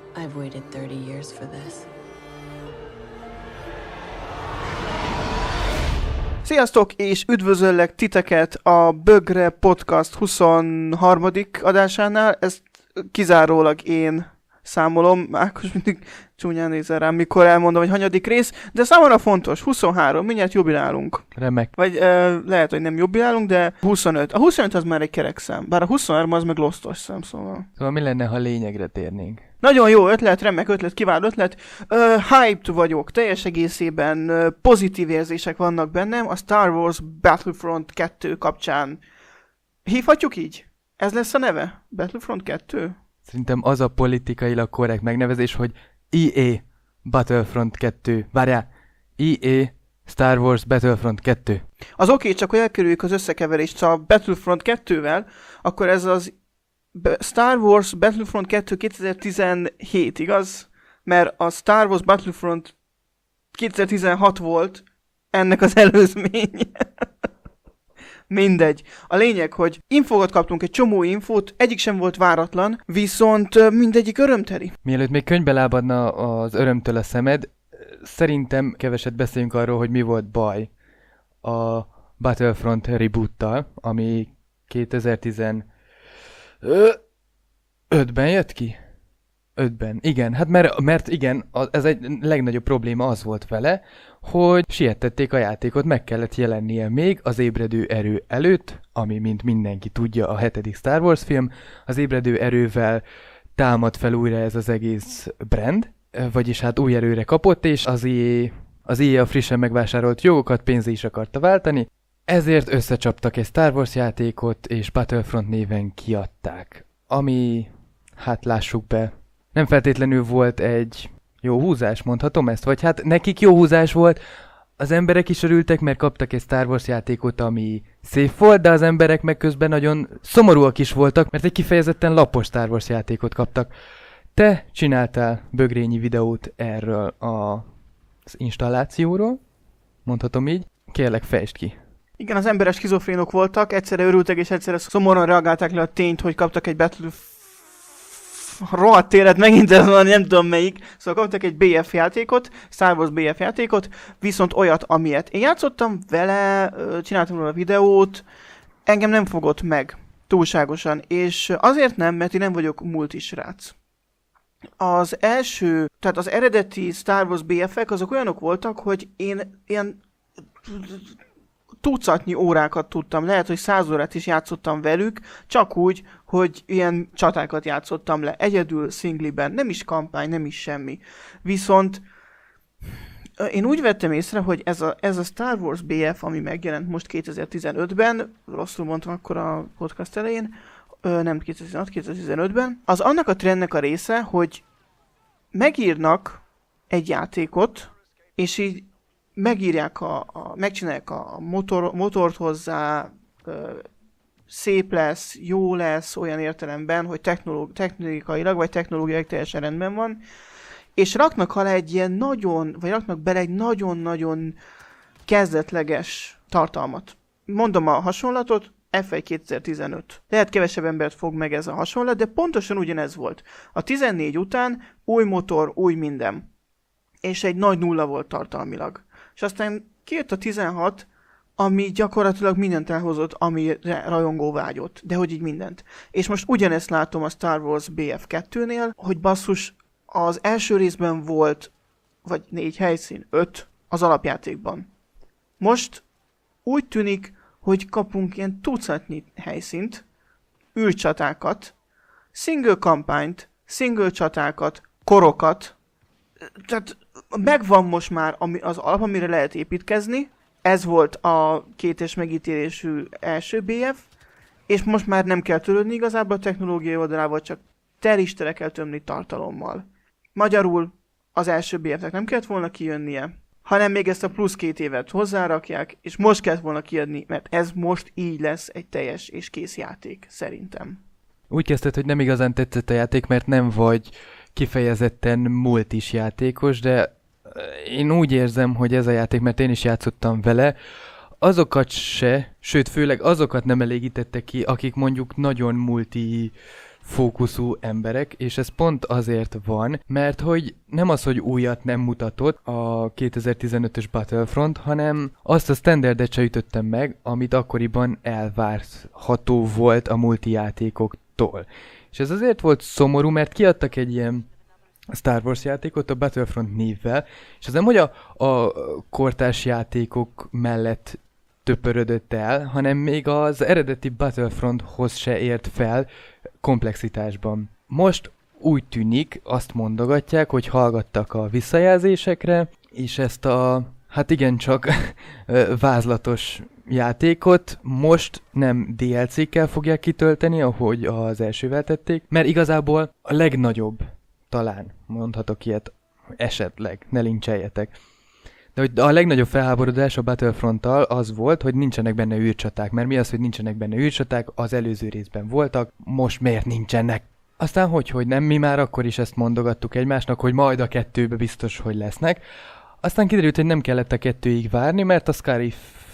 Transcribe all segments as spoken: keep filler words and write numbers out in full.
I've waited thirty years for this. Sziasztok, és üdvözöllek titeket a Bögre Podcast huszonharmadik adásánál. Ezt kizárólag én számolom. Ákos mindig csúnyán nézel rám, mikor elmondom, hogy hanyadik rész, de számomra fontos, huszonhárom, mindjárt jubilálunk. Remek. Vagy uh, lehet, hogy nem jubilálunk, de huszonöt. A huszonöt az már egy kerek szám, bár a huszonhárom az meg losztos szám, szóval. Szóval mi lenne, ha lényegre térnénk? Nagyon jó ötlet, remek ötlet, kiváló ötlet. Uh, hyped vagyok, teljes egészében uh, pozitív érzések vannak bennem a Star Wars Battlefront kettő kapcsán. Hívhatjuk így? Ez lesz a neve? Battlefront kettő? Szerintem az a politikailag korrekt megnevezés, hogy E A Battlefront kettő. Várjál, E A Star Wars Battlefront kettő. Az oké, okay, csak hogy elkerüljük az összekeverést a Battlefront kettővel, akkor ez az Star Wars Battlefront kettő kétezer-tizenhét, igaz? Mert a Star Wars Battlefront kétezer-tizenhat volt ennek az előzménye. Mindegy. A lényeg, hogy infókat kaptunk, egy csomó infót, egyik sem volt váratlan, viszont mindegyik örömteli. Mielőtt még könyvbe lábadna az örömtől a szemed, szerintem keveset beszéljünk arról, hogy mi volt baj a Battlefront reboottal, ami kétezer-tizenötben jött ki? ötben. Igen, hát mert, mert igen, ez egy legnagyobb probléma az volt vele, hogy siettették a játékot, meg kellett jelennie még az ébredő erő előtt, ami, mint mindenki tudja, a hetedik Star Wars film. Az ébredő erővel támad fel újra ez az egész brand, vagyis hát új erőre kapott, és az E A, az E A a frissen megvásárolt jogokat pénzé is akarta váltani, ezért összecsaptak egy Star Wars játékot, és Battlefront néven kiadták, ami, hát lássuk be, nem feltétlenül volt egy jó húzás, mondhatom ezt? Vagy hát nekik jó húzás volt, az emberek is örültek, mert kaptak egy Star Wars játékot, ami szép volt, de az emberek meg közben nagyon szomorúak is voltak, mert egy kifejezetten lapos Star Wars játékot kaptak. Te csináltál bögrényi videót erről a, az installációról, mondhatom így, kérlek fejtsd ki. Igen, az emberek skizofrénok voltak, egyszerre örültek és egyszerre szomorúan reagálták le a tényt, hogy kaptak egy Battlefront rohadt élet, megint ez van, nem tudom melyik. Szóval kaptak egy bé ef játékot, Star Wars bé ef játékot, viszont olyat, amilyet én játszottam vele, csináltam róla videót, engem nem fogott meg túlságosan, és azért nem, mert én nem vagyok multisrác. Az első, tehát az eredeti Star Wars bé ef-ek azok olyanok voltak, hogy én ilyen tucatnyi órákat tudtam, lehet, hogy száz órát is játszottam velük, csak úgy, hogy ilyen csatákat játszottam le, egyedül, singliben, nem is kampány, nem is semmi. Viszont én úgy vettem észre, hogy ez a, ez a Star Wars bé ef, ami megjelent most kétezer-tizenötben, rosszul mondtam akkor a podcast elején, nem kétezer-tizenhat, kétezer-tizenötben, az annak a trendnek a része, hogy megírnak egy játékot, és így megírják, a, a, megcsinálják a motor, motort hozzá, ö, szép lesz, jó lesz, olyan értelemben, hogy technológ, technikailag vagy technológiailag teljesen rendben van, és raknak alá egy ilyen nagyon, vagy raknak bele egy nagyon-nagyon kezdetleges tartalmat. Mondom a hasonlatot, ef egy kétezer-tizenöt. Lehet kevesebb embert fog meg ez a hasonlat, de pontosan ugyanez volt. A tizennégy után új motor, új minden. És egy nagy nulla volt tartalmilag. És aztán kijött a tizenhat, ami gyakorlatilag mindent elhozott, amire rajongó vágyott. De hogy így mindent. És most ugyanezt látom a Star Wars bé ef kettőnél, hogy basszus, az első részben volt, vagy négy helyszín, öt az alapjátékban. Most úgy tűnik, hogy kapunk ilyen tucatnyi helyszínt, űrcsatákat, single kampányt, single csatákat, korokat, tehát megvan most már az alap, amire lehet építkezni. Ez volt a kétes megítélésű első bé ef, és most már nem kell törődni igazából a technológiai oldalával, csak telistere kell tömni tartalommal. Magyarul az első bé ef-nek nem kellett volna kijönnie, hanem még ezt a plusz két évet hozzárakják, és most kellett volna kiadni, mert ez most így lesz egy teljes és kész játék, szerintem. Úgy kezdted, hogy nem igazán tetszett a játék, mert nem vagy kifejezetten multis játékos, de én úgy érzem, hogy ez a játék, mert én is játszottam vele, azokat se, sőt főleg azokat nem elégítette ki, akik mondjuk nagyon multi fókuszú emberek, és ez pont azért van, mert hogy nem az, hogy újat nem mutatott a kétezer-tizenötös Battlefront, hanem azt a standardet se ütöttem meg, amit akkoriban elvárható volt a multijátékoktól. És ez azért volt szomorú, mert kiadtak egy ilyen Star Wars játékot a Battlefront névvel, és ez nem, hogy a, a kortárs játékok mellett töpörödött el, hanem még az eredeti Battlefronthoz se ért fel komplexitásban. Most úgy tűnik, azt mondogatják, hogy hallgattak a visszajelzésekre, és ezt a, hát igencsak vázlatos játékot most nem dé el cé-kkel fogják kitölteni, ahogy az elsővel tették, mert igazából a legnagyobb, talán mondhatok ilyet, esetleg, ne lincseljetek, de hogy a legnagyobb felháborodás a Battlefronttal az volt, hogy nincsenek benne űrcsaták, mert mi az, hogy nincsenek benne űrcsaták, az előző részben voltak, most miért nincsenek? Aztán hogy, hogy nem, mi már akkor is ezt mondogattuk egymásnak, hogy majd a kettőbe biztos, hogy lesznek. Aztán kiderült, hogy nem kellett a kettőig várni, mert a Scarif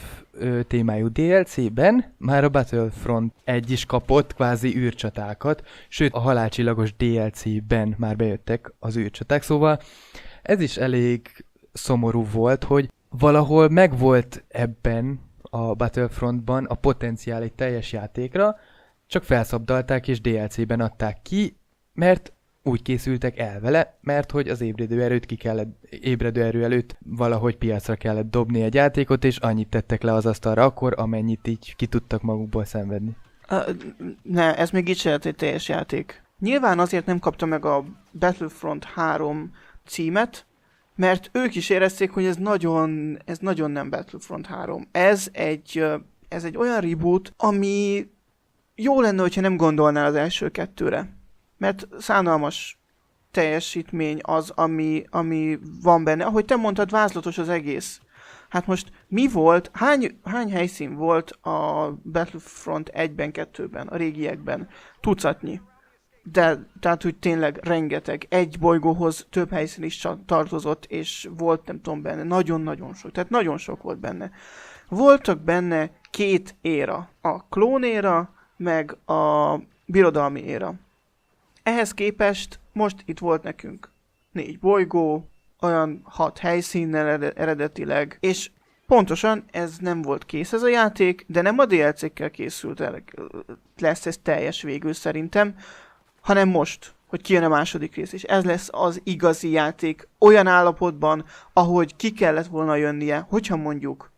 témájú dé el cé-ben már a Battlefront egy is kapott kvázi űrcsatákat, sőt a halálcsillagos dé el cé-ben már bejöttek az űrcsaták, szóval ez is elég szomorú volt, hogy valahol megvolt ebben a Battlefrontban a potenciál egy teljes játékra, csak felszabdalták és dé el cé-ben adták ki, mert úgy készültek el vele, mert hogy az ébredő erőt ki kellett, ébredő erő előtt valahogy piacra kellett dobni egy játékot, és annyit tettek le az asztalra akkor, amennyit így ki tudtak magukból szenvedni. Uh, ne, ez még így se egy teljes játék. Nyilván azért nem kapta meg a Battlefront három címet, mert ők is érezték, hogy ez nagyon, ez nagyon nem Battlefront három. Ez egy, ez egy olyan reboot, ami jó lenne, hogyha nem gondolnál az első kettőre. Mert szánalmas teljesítmény az, ami, ami van benne. Ahogy te mondtad, vázlatos az egész. Hát most mi volt, hány, hány helyszín volt a Battlefront egyben, kettőben, a régiekben? Tucatnyi. De, tehát úgy tényleg rengeteg. Egy bolygóhoz több helyszín is tartozott, és volt, nem tudom, benne nagyon-nagyon sok. Tehát nagyon sok volt benne. Voltak benne két éra. A klón éra, meg a birodalmi éra. Ehhez képest most itt volt nekünk négy bolygó, olyan hat helyszínnel eredetileg, és pontosan ez nem volt kész ez a játék, de nem a dé el cé-kkel készült el, lesz ez teljes végül szerintem, hanem most, hogy kijön a második rész, és ez lesz az igazi játék olyan állapotban, ahogy ki kellett volna jönnie, hogyha mondjuk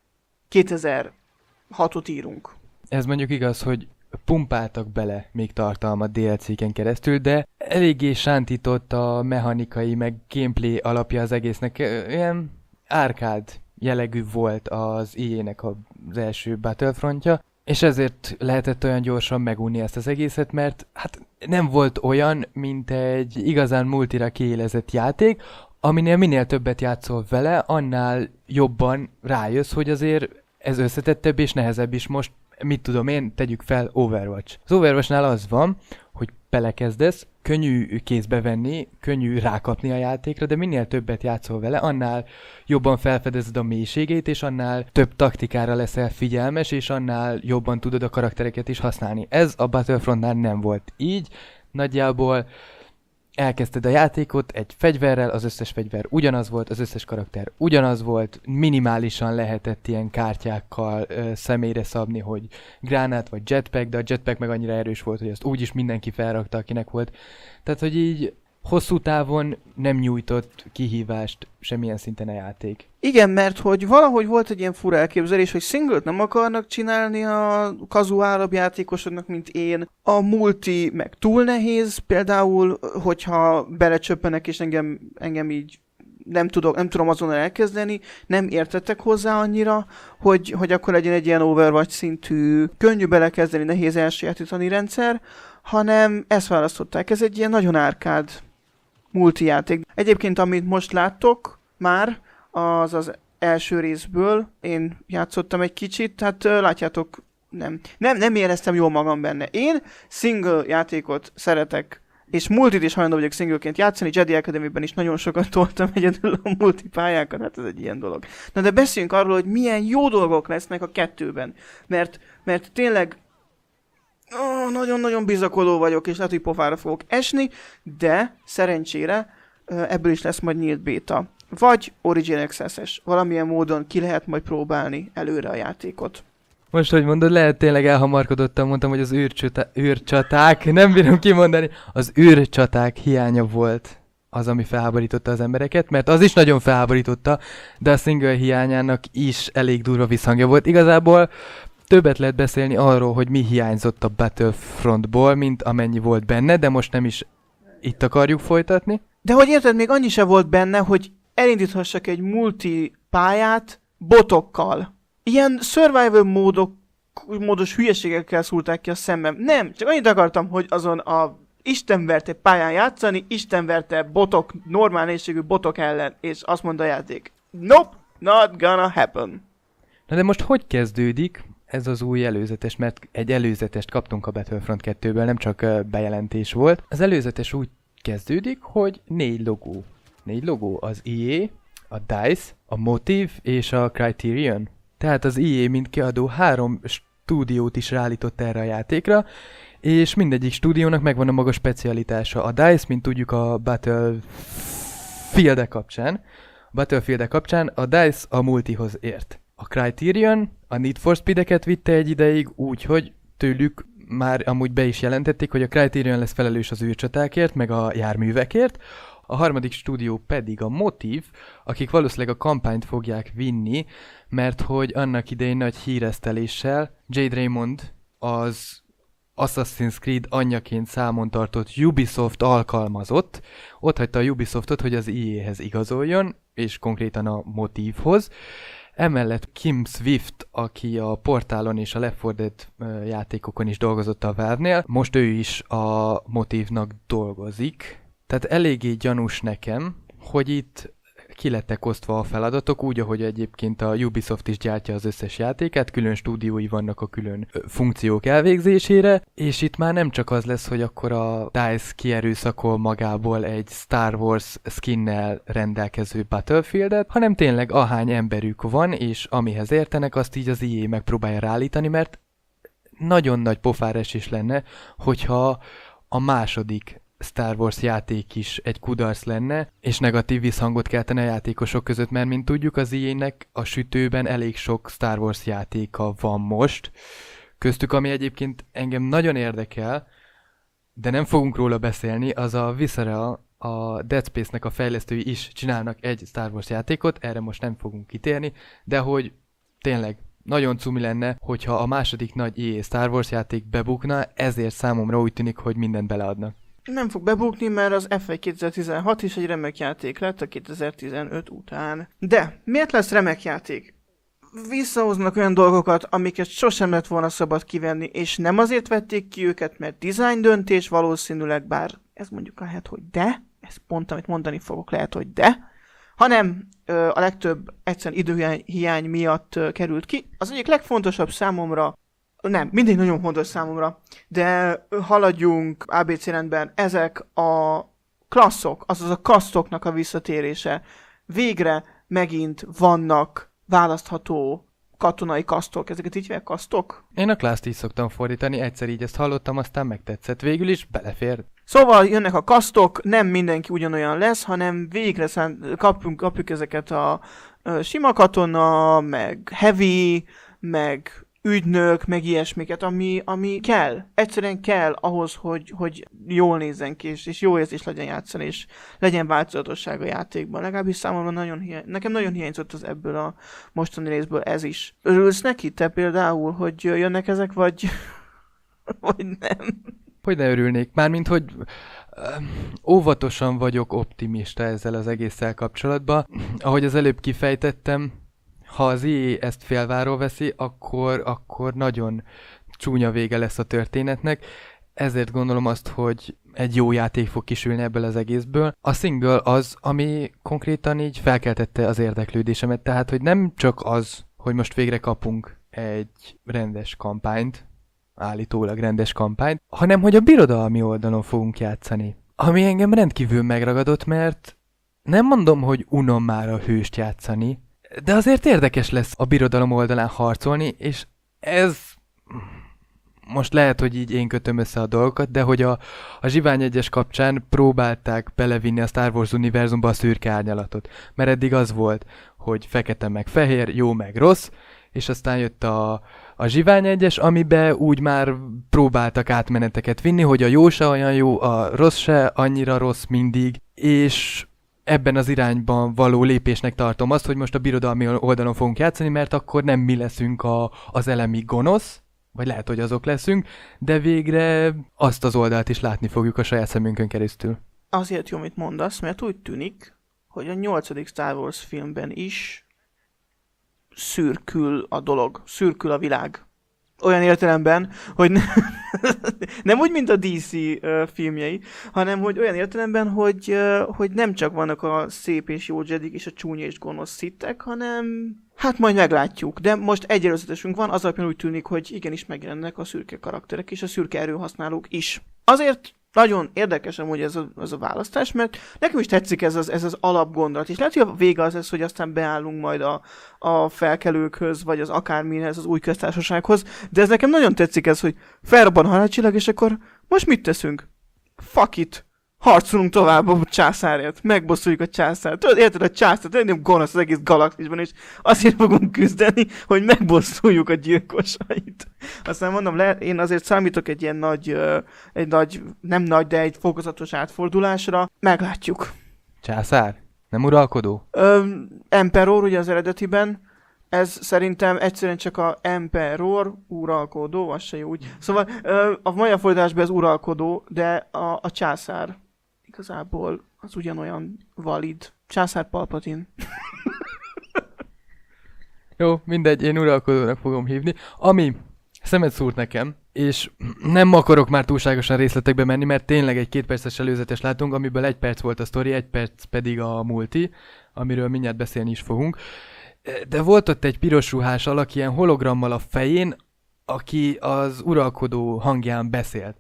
kétezer-hatot írunk. Ez mondjuk igaz, hogy pumpáltak bele még tartalmat dé el cé-ken keresztül, de eléggé sántított a mechanikai, meg gameplay alapja az egésznek. Ilyen árkád jellegű volt az í á-nek az első Battlefrontja, és ezért lehetett olyan gyorsan megunni ezt az egészet, mert hát nem volt olyan, mint egy igazán multira kiélezett játék, aminél minél többet játszol vele, annál jobban rájössz, hogy azért ez összetettebb és nehezebb is. Most mit tudom én, tegyük fel Overwatch. Az Overwatchnál az van, hogy belekezdesz, könnyű kézbe venni, könnyű rákapni a játékra, de minél többet játszol vele, annál jobban felfedezed a mélységét, és annál több taktikára leszel figyelmes, és annál jobban tudod a karaktereket is használni. Ez a Battlefrontnál nem volt így, nagyjából elkezdted a játékot egy fegyverrel, az összes fegyver ugyanaz volt, az összes karakter ugyanaz volt, minimálisan lehetett ilyen kártyákkal ö, személyre szabni, hogy gránát vagy jetpack, de a jetpack meg annyira erős volt, hogy azt úgyis mindenki felrakta, akinek volt. Tehát, hogy így hosszú távon nem nyújtott kihívást semmilyen szinten a játék. Igen, mert hogy valahogy volt egy ilyen fura elképzelés, hogy singlet nem akarnak csinálni a kazuálabb játékosoknak, mint én. A multi meg túl nehéz, például, hogyha belecsöppenek, és engem, engem így nem, tudok, nem tudom azonnal elkezdeni, nem értettek hozzá annyira, hogy, hogy akkor legyen egy ilyen Overwatch szintű, könnyű belekezdeni, nehéz elsajátítani rendszer, hanem ezt választották. Ez egy ilyen nagyon árkád multijáték. Egyébként, amit most láttok már, az az első részből, én játszottam egy kicsit, tehát uh, látjátok, nem, nem, nem éreztem jól magam benne. Én single játékot szeretek, és multit is hajlandó vagyok singleként játszani, Jedi Academy-ben is nagyon sokat toltam egyedül a multipályákat, hát ez egy ilyen dolog. Na de beszéljünk arról, hogy milyen jó dolgok lesznek a kettőben, mert, mert tényleg nagyon-nagyon bizakodó vagyok, és lehet, hogy pofára fogok esni, de szerencsére ebből is lesz majd nyílt béta. Vagy Origin Access-es. Valamilyen módon ki lehet majd próbálni előre a játékot. Most, hogy mondod, lehet tényleg elhamarkodottan mondtam, hogy az űrcsata- űrcsaták, nem bírom kimondani, az űrcsaták hiánya volt az, ami felháborította az embereket, mert az is nagyon felháborította, de a single hiányának is elég durva visszhangja volt. Igazából többet lehet beszélni arról, hogy mi hiányzott a Battlefrontból, mint amennyi volt benne, de most nem is itt akarjuk folytatni. De hogy érted, még annyi se volt benne, hogy elindíthassak egy multi pályát botokkal. Ilyen survival módok, módos hülyeségekkel szúrták ki a szemem. Nem, csak annyit akartam, hogy azon a istenverte pályán játszani, istenverte botok, normál nézségű botok ellen, és azt mondta a játék. Nope, not gonna happen. Na de most hogy kezdődik ez az új előzetes, mert egy előzetest kaptunk a Battlefront kettőből, nem csak bejelentés volt. Az előzetes úgy kezdődik, hogy négy logó. Négy logó, az í á, a DICE, a Motive és a Criterion. Tehát az í á, mint kiadó, három stúdiót is ráállított erre a játékra, és mindegyik stúdiónak megvan a maga specialitása. A DICE, mint tudjuk a Battlefield kapcsán, a Battlefield kapcsán a DICE a multihoz ért. A Criterion a Need for Speed-eket vitte egy ideig úgy, hogy tőlük már amúgy be is jelentették, hogy a Criterion lesz felelős az űrcsatákért, meg a járművekért. A harmadik stúdió pedig a Motive, akik valószínűleg a kampányt fogják vinni, mert hogy annak idején nagy híreszteléssel Jade Raymond az Assassin's Creed anyjaként számon tartott Ubisoft alkalmazott, ott hagyta a Ubisoftot, hogy az í á-hez igazoljon, és konkrétan a Motive-hoz. Emellett Kim Swift, aki a Portálon és a Left four Dead játékokon is dolgozott a Valve-nél, most ő is a Motive-nak dolgozik. Tehát eléggé gyanús nekem, hogy itt ki lettek osztva a feladatok, úgy, ahogy egyébként a Ubisoft is gyártja az összes játékát, külön stúdiói vannak a külön funkciók elvégzésére, és itt már nem csak az lesz, hogy akkor a DICE kierőszakol magából egy Star Wars skinnel rendelkező Battlefieldet, hanem tényleg ahány emberük van, és amihez értenek, azt így az í á megpróbálja ráállítani, mert nagyon nagy pofáres is lenne, hogyha a második Star Wars játék is egy kudarc lenne, és negatív visszhangot keltene a játékosok között, mert mint tudjuk, az í á-nek a sütőben elég sok Star Wars játéka van most. Köztük, ami egyébként engem nagyon érdekel, de nem fogunk róla beszélni, az a Visceral, a Dead Space-nek a fejlesztői is csinálnak egy Star Wars játékot, erre most nem fogunk kitérni, de hogy tényleg nagyon cumi lenne, hogyha a második nagy í á Star Wars játék bebukna, ezért számomra úgy tűnik, hogy mindent beleadnak. Nem fog bebukni, mert az ef egy kétezer-tizenhat is egy remek játék lett a kétezer-tizenöt után. De miért lesz remek játék? Visszahoznak olyan dolgokat, amiket sosem lett volna szabad kivenni, és nem azért vették ki őket, mert design döntés valószínűleg, bár ez mondjuk lehet, hogy de, ez pont amit mondani fogok, lehet, hogy de, hanem ö, a legtöbb egyszerűen időhiány miatt ö, került ki. Az egyik legfontosabb számomra, nem, mindig nagyon fontos számomra, de haladjunk á bé cé rendben, ezek a klasszok, azaz a kasztoknak a visszatérése. Végre megint vannak választható katonai kasztok. Ezeket így hívják, kasztok? Én a class-t így szoktam fordítani, egyszer így ezt hallottam, aztán megtetszett. Végül is belefér. Szóval jönnek a kasztok, nem mindenki ugyanolyan lesz, hanem végre szán, kapjunk, kapjuk ezeket a, a sima katona, meg heavy, meg ügynök, meg ilyesmiket, ami, ami kell. Egyszerűen kell ahhoz, hogy, hogy jól nézzen ki, és, és jó érzés legyen játszani, és legyen változatosság a játékban. Legalábbis számomra nagyon hiány... nekem nagyon hiányzott az ebből a mostani részből ez is. Örülsz neki te például, hogy jönnek ezek, vagy, vagy nem? Hogy ne örülnék? Mármint, hogy óvatosan vagyok optimista ezzel az egésszel kapcsolatban. Ahogy az előbb kifejtettem, ha az í á ezt félváról veszi, akkor, akkor nagyon csúnya vége lesz a történetnek. Ezért gondolom azt, hogy egy jó játék fog kisülni ebből az egészből. A single az, ami konkrétan így felkeltette az érdeklődésemet. Tehát, hogy nem csak az, hogy most végre kapunk egy rendes kampányt, állítólag rendes kampányt, hanem hogy a birodalmi oldalon fogunk játszani. Ami engem rendkívül megragadott, mert nem mondom, hogy unom már a hőst játszani, de azért érdekes lesz a birodalom oldalán harcolni, és ez most lehet, hogy így én kötöm össze a dolgokat, de hogy a, a Zsivány egyes kapcsán próbálták belevinni a Star Wars univerzumba a szürke árnyalatot. Mert eddig az volt, hogy fekete meg fehér, jó meg rossz, és aztán jött a, a Zsivány egyes, amiben úgy már próbáltak átmeneteket vinni, hogy a jó se olyan jó, a rossz se annyira rossz mindig, és ebben az irányban való lépésnek tartom azt, hogy most a birodalmi oldalon fogunk játszani, mert akkor nem mi leszünk a, az elemi gonosz, vagy lehet, hogy azok leszünk, de végre azt az oldalt is látni fogjuk a saját szemünkön keresztül. Azért jó, amit mondasz, mert úgy tűnik, hogy a nyolcadik Star Wars filmben is szürkül a dolog, szürkül a világ. Olyan értelemben, hogy ne, nem úgy, mint a dé cé uh, filmjei, hanem hogy olyan értelemben, hogy, uh, hogy nem csak vannak a szép és jó Jedik és a csúnya és gonosz szittek, hanem hát majd meglátjuk. De most egy előzetesünk van, az alapján úgy tűnik, hogy igenis megjelennek a szürke karakterek és a szürke erőhasználók is. Azért nagyon érdekes amúgy ez a, ez a választás, mert nekem is tetszik ez az, ez az alapgondolat, és lehet, hogy a vége az lesz, hogy aztán beállunk majd a, a felkelőkhöz, vagy az akármihez, az új köztársasághoz, de ez nekem nagyon tetszik ez, hogy felrobban a halálcsillag, és akkor most mit teszünk? Fuck it! Harcolunk tovább a császárért, megbosszuljuk a császárt. Tudod, érted, a császár nem gonosz az egész galaxisban, és azért fogunk küzdeni, hogy megbosszuljuk a gyilkosait. Aztán mondom, le, én azért számítok egy ilyen nagy, uh, egy nagy, nem nagy, de egy fokozatos átfordulásra. Meglátjuk. Császár? Nem uralkodó? Um, Emperor, ugye az eredetiben, ez szerintem egyszerűen csak a Emperor, uralkodó, az se jó úgy. Szóval uh, a magyar fordításban ez uralkodó, de a, a császár igazából az ugyanolyan valid. Császár Palpatine. Jó, mindegy, én uralkodónak fogom hívni. Ami szemet szúrt nekem, és nem akarok már túlságosan részletekbe menni, mert tényleg egy két perces előzetes látunk, amiből egy perc volt a sztori, egy perc pedig a multi, amiről mindjárt beszélni is fogunk. De volt ott egy piros ruhás alak ilyen hologrammal a fején, aki az uralkodó hangján beszélt.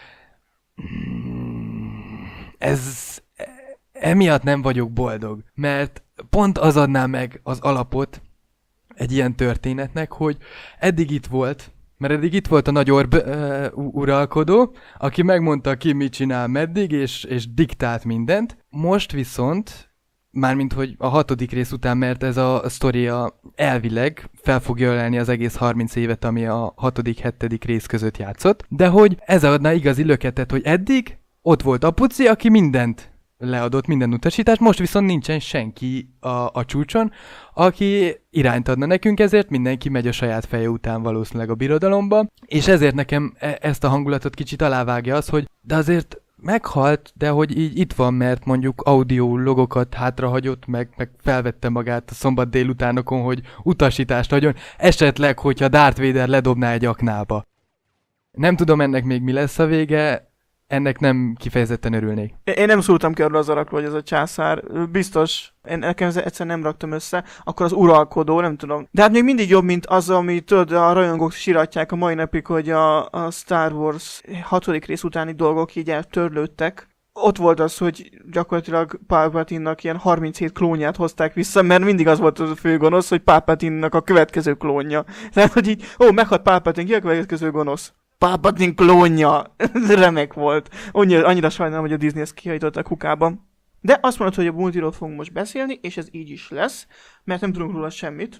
Ez... Emiatt nem vagyok boldog, mert pont az adná meg az alapot egy ilyen történetnek, hogy eddig itt volt, mert eddig itt volt a nagy orb uh, uralkodó, aki megmondta ki mit csinál meddig, és, és diktált mindent. Most viszont, mármint hogy a hatodik rész után, mert ez a sztoria elvileg fel fogja ölelni az egész harminc évet, ami a hatodik hetedik rész között játszott, de hogy ez adná igazi löketet, hogy eddig ott volt apuci, aki mindent leadott, minden utasítást, most viszont nincsen senki a, a csúcson, aki irányt adna nekünk, ezért mindenki megy a saját feje után valószínűleg a birodalomba, és ezért nekem e- ezt a hangulatot kicsit alávágja az, hogy de azért meghalt, de hogy így itt van, mert mondjuk audio logokat hátrahagyott, meg, meg felvette magát a szombat délutánokon, hogy utasítást adjon, esetleg, hogyha Darth Vader ledobná egy aknába. Nem tudom ennek még mi lesz a vége, ennek nem kifejezetten örülnék. Én nem szóltam ki arról az alakról, hogy ez a császár. Biztos, én nekem egyszer nem raktam össze. Akkor az uralkodó, nem tudom. De hát még mindig jobb, mint az, amit tudod, a rajongók siratják a mai napig, hogy a, a Star Wars hatodik rész utáni dolgok így eltörlődtek. Ott volt az, hogy gyakorlatilag Palpatine-nak ilyen harminchét klónját hozták vissza, mert mindig az volt az a fő gonosz, hogy Palpatine-nak a következő klónja. Tehát, hogy így, ó, meghalt Palpatine, ki a következő gonosz? Palpatine klónja. Remek volt. Annyira, annyira sajnálom, hogy a Disney ezt kihajította a kukában. De azt mondod, hogy a multiról fogunk most beszélni, és ez így is lesz, mert nem tudunk róla semmit.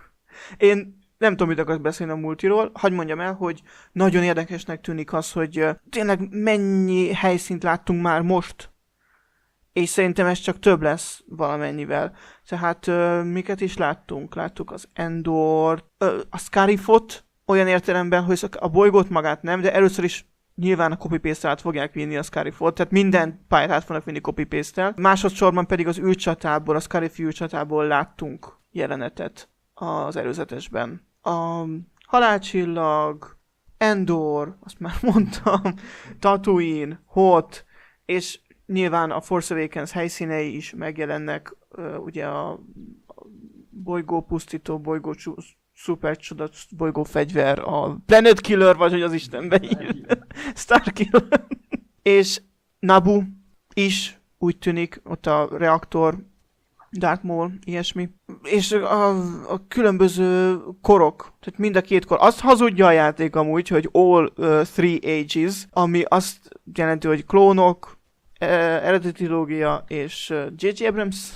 Én nem tudom, mit akarsz beszélni a multiról. Hadd mondjam el, hogy nagyon érdekesnek tűnik az, hogy tényleg mennyi helyszínt láttunk már most. És szerintem ez csak több lesz valamennyivel. Tehát miket is láttunk? Láttuk az Endor, a Scarifot, olyan értelemben, hogy a bolygót magát nem, de először is nyilván a copy-paste-tel át fogják vinni a Scarifot, tehát minden pályát át fognak vinni copy-paste-tel. Másodszorban pedig az űrcsatából, a Scarif űrcsatából láttunk jelenetet az előzetesben. A halálcsillag, Endor, azt már mondtam, Tatooine, Hoth, és nyilván a Force Awakens helyszínei is megjelennek, ugye a bolygó pusztító, bolygó szuper csoda bolygó fegyver, a Planet Killer, vagy hogy az Istenbe ír. Star Killer. És Naboo is úgy tűnik, ott a reaktor Darth Maul, ilyesmi. És a, a különböző korok, tehát mind a két kor. Azt hazudja a játék amúgy, hogy all uh, three ages, ami azt jelenti, hogy klónok, uh, eredeti trilógia és uh, J J Abrams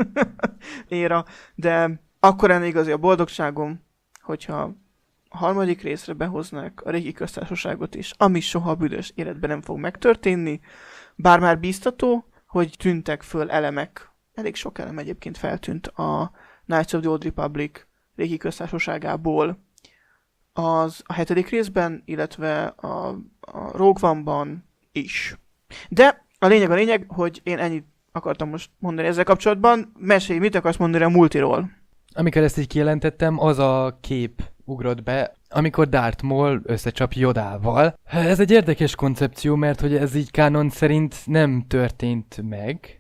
éra, de akkor lenne igazi a boldogságom, hogyha a harmadik részre behoznák a régi köztársaságot is, ami soha büdös életben nem fog megtörténni, bár már bíztató, hogy tűntek föl elemek. Elég sok elem egyébként feltűnt a Knights of the Old Republic régi köztársaságából az a hetedik részben, illetve a, a Rogue One-ban is. De a lényeg a lényeg, hogy én ennyit akartam most mondani ezzel kapcsolatban. Mesélj, mit akarsz mondani a multiról? Amikor ezt így kijelentettem, az a kép ugrott be, amikor Darth Maul összecsap Yodával. Ez egy érdekes koncepció, mert hogy ez így kánon szerint nem történt meg,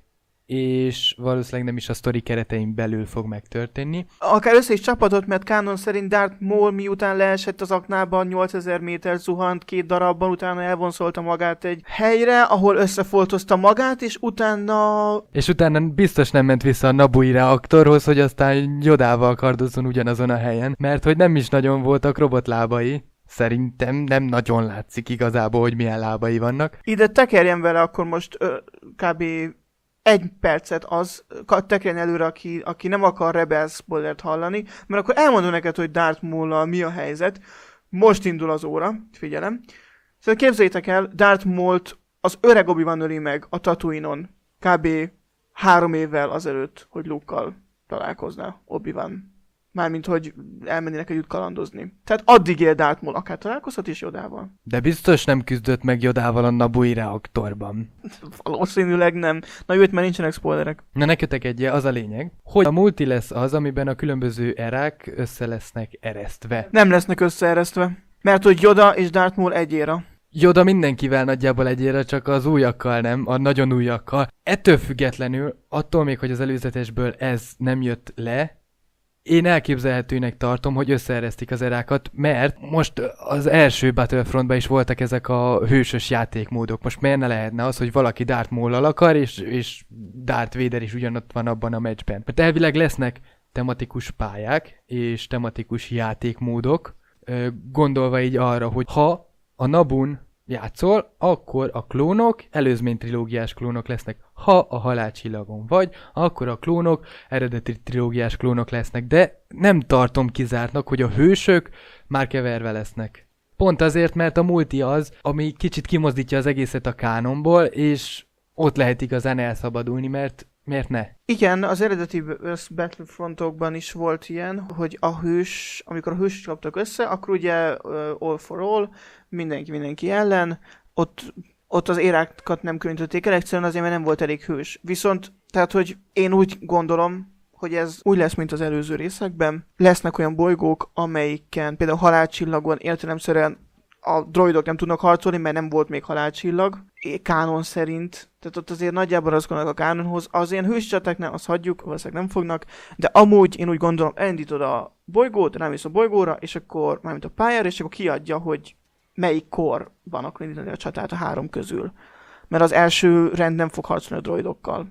és valószínűleg nem is a sztori keretein belül fog megtörténni. Akár össze is csapatott, mert kánon szerint Darth Maul miután leesett az aknában, nyolcezer méter zuhant két darabban, utána elvonszolta magát egy helyre, ahol összefoltozta magát, és utána... És utána biztos nem ment vissza a Nabooi reaktorhoz, hogy aztán Yodával kardozzon ugyanazon a helyen, mert hogy nem is nagyon voltak robotlábai. Szerintem nem nagyon látszik igazából, hogy milyen lábai vannak. Ide tekerjen vele akkor most ö, kb. Egy percet az, tekerjen előre, aki, aki nem akar Rebels spoilert hallani, mert akkor elmondom neked, hogy Darth Maul-al mi a helyzet. Most indul az óra, figyelem. Szóval képzeljétek el, Darth Mault az öreg Obi-Wan öli meg a Tatooine-on kb. Három évvel azelőtt, hogy Luke-kal találkozna Obi-Wan. Mármint, hogy elmennének együtt kalandozni. Tehát addig él Darth Maul, akár találkozhat is Yodával. De biztos nem küzdött meg Yodával a Nabooi reaktorban. Valószínűleg nem. Na jó, itt már nincsenek spoilerek. Na ne kötekedje, az a lényeg, hogy a multi lesz az, amiben a különböző erák össze lesznek eresztve. Nem lesznek összeeresztve. Mert hogy Yoda és Darth Maul egy éra. Yoda mindenkivel nagyjából egyére, csak az újakkal nem, a nagyon újakkal. Ettől függetlenül, attól még, hogy az előzetesből ez nem jött le, én elképzelhetőnek tartom, hogy összeeresztik az erákat, mert most az első Battlefrontban is voltak ezek a hősös játékmódok. Most miért ne lehetne az, hogy valaki Darth Maul-al akar, és, és Darth Vader is ugyanott van abban a meccsben. Mert elvileg lesznek tematikus pályák és tematikus játékmódok, gondolva így arra, hogy ha a Naboo-n játszol, akkor a klónok előzmény trilógiás klónok lesznek. Ha a halálcsillagon vagy, akkor a klónok eredeti trilógiás klónok lesznek, de nem tartom kizártnak, hogy a hősök már keverve lesznek. Pont azért, mert a multi az, ami kicsit kimozdítja az egészet a kánonból, és ott lehet igazán elszabadulni, mert miért ne? Igen, az eredeti Battlefrontokban is volt ilyen, hogy a hős, amikor a hősök csaptak össze, akkor ugye uh, all for all, mindenki mindenki ellen, ott, ott az érákat nem különítették el, egyszerűen azért, mert nem volt elég hős. Viszont, tehát, hogy én úgy gondolom, hogy ez úgy lesz, mint az előző részekben. Lesznek olyan bolygók, amelyiken például halálcsillagon értelemszerűen a droidok nem tudnak harcolni, mert nem volt még halálcsillag. Kánon szerint. Tehát ott azért nagyjából ragaszkodnak a kánonhoz. Az ilyen hős csatáknál azt hagyjuk, valószínűleg nem fognak. De amúgy én úgy gondolom, elindítod a bolygót, rámész a bolygóra, és akkor mármint a pályára, és akkor kiadja, hogy melyik kor van, akkor indítani a csatát a három közül. Mert az első rend nem fog harcolni a droidokkal.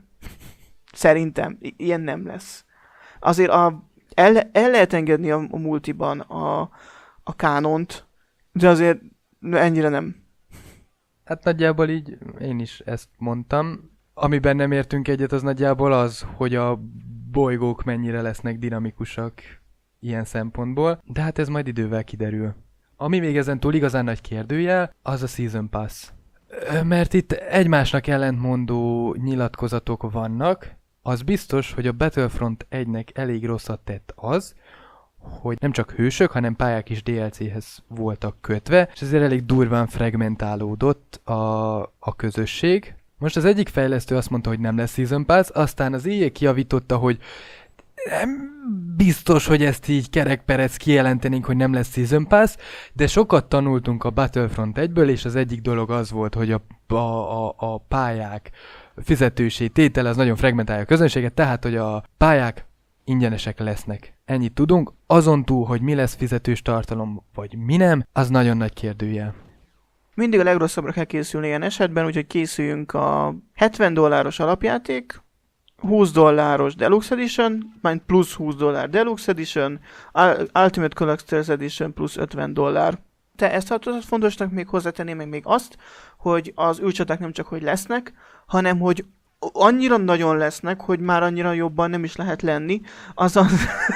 Szerintem. I- ilyen nem lesz. Azért a, el, el lehet engedni a, a multiban a, a kánont, de azért ennyire nem. Hát nagyjából így én is ezt mondtam. Amiben nem értünk egyet, az nagyjából az, hogy a bolygók mennyire lesznek dinamikusak ilyen szempontból, de hát ez majd idővel kiderül. Ami még ezen túl igazán nagy kérdőjel, az a Season Pass. Mert itt egymásnak ellentmondó nyilatkozatok vannak. Az biztos, hogy a Battlefront egynek elég rosszat tett az, hogy nem csak hősök, hanem pályák is dé el céhez voltak kötve, és ezért elég durván fragmentálódott a, a közösség. Most az egyik fejlesztő azt mondta, hogy nem lesz Season Pass, aztán az í á kijavította, hogy nem biztos, hogy ezt így kerekperec kijelentenénk, hogy nem lesz Season Pass, de sokat tanultunk a Battlefront egyből, és az egyik dolog az volt, hogy a, a, a, a pályák fizetősé tétele az nagyon fragmentálja a közönséget, tehát, hogy a pályák ingyenesek lesznek. Ennyit tudunk, azon túl, hogy mi lesz fizetős tartalom, vagy mi nem, az nagyon nagy kérdőjel. Mindig a legrosszabbra kell készülni ilyen esetben, úgyhogy készüljünk a hetven dolláros alapjáték, húsz dolláros Deluxe Edition, majd plusz húsz dollár Deluxe Edition, Ultimate Collector's Edition plusz ötven dollár. Te ezt tartod fontosnak még hozzátenném még, még azt, hogy az űrcsaták nem csak hogy lesznek, hanem hogy annyira nagyon lesznek, hogy már annyira jobban nem is lehet lenni, azaz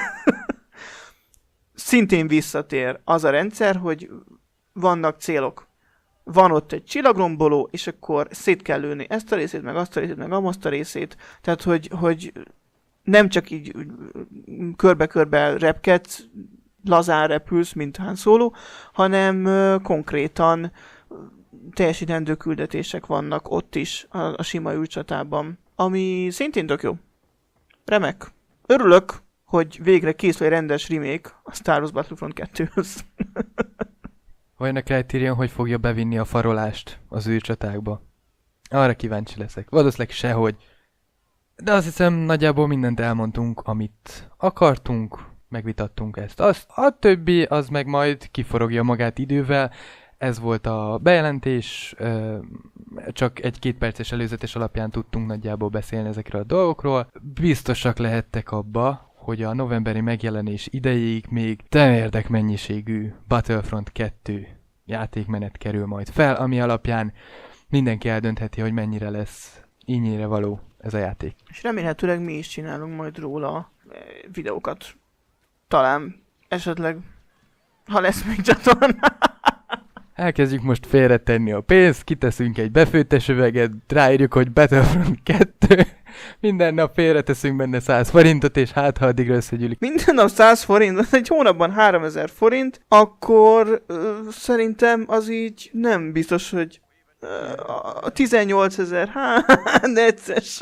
szintén visszatér az a rendszer, hogy vannak célok. Van ott egy csillagromboló, és akkor szét kell lőni ezt a részét, meg azt a részét, meg azt a részét. Tehát, hogy, hogy nem csak így körbe-körbe repkedsz, lazán repülsz, mint Han Solo, hanem uh, konkrétan teljesítendő küldetések vannak ott is a, a sima űrcsatában, ami szintén tök jó. Remek. Örülök, hogy végre készül egy rendes remake a Star Wars Battlefront kettőhöz. Olyan a Criterion, hogy fogja bevinni a farolást az űrcsatákba. Arra kíváncsi leszek. Valószínűleg sehogy. De azt hiszem, nagyjából mindent elmondtunk, amit akartunk, megvitattunk ezt. Az, a többi, az meg majd kiforogja magát idővel. Ez volt a bejelentés, csak egy-két perces előzetes alapján tudtunk nagyjából beszélni ezekről a dolgokról. Biztosak lehettek abba, hogy a novemberi megjelenés idejéig még temérdek mennyiségű Battlefront kettő játékmenet kerül majd fel, ami alapján mindenki eldöntheti, hogy mennyire lesz ínyére való ez a játék. És remélhetőleg mi is csinálunk majd róla videókat. Talán, esetleg, ha lesz még csatorna. Elkezdjük most félretenni a pénzt, kiteszünk egy befőttes üveget, ráírjuk, hogy Battlefront kettő, minden nap félreteszünk benne száz forintot, és hát ha addigra összegyűlik. Minden nap száz forint, egy hónapban háromezer forint, akkor ö, szerintem az így nem biztos, hogy ö, a tizennyolcezer, hát necces.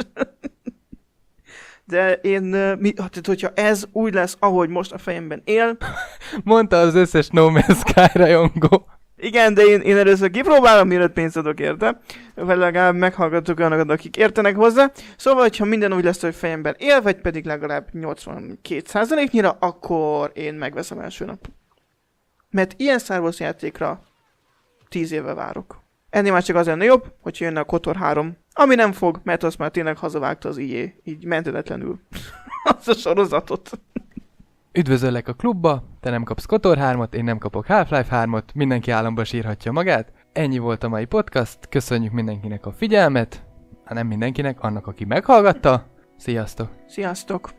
De én, mi, tehát hogyha ez úgy lesz, ahogy most a fejemben él. Mondta az összes No Man's Sky rajongó. Igen, de én, én először kipróbálom, mielőtt pénzt adok érte. Vagy legalább meghallgatok olyanokat, akik értenek hozzá. Szóval, hogyha minden úgy lesz, hogy fejemben él, vagy pedig legalább nyolcvankét százaléknyira, akkor én megveszem első nap. Mert ilyen Star Wars játékra tíz éve várok. Ennél már csak az lenne jobb, hogyha jönne a KOTOR három. Ami nem fog, mert azt már tényleg hazavágta az í á, így menthetetlenül. Az a sorozatot. Üdvözöllek a klubba, te nem kapsz KOTOR hármat, én nem kapok Half-Life hármat, mindenki álomba sírhatja magát. Ennyi volt a mai podcast, köszönjük mindenkinek a figyelmet, hát nem mindenkinek, annak, aki meghallgatta. Sziasztok! Sziasztok!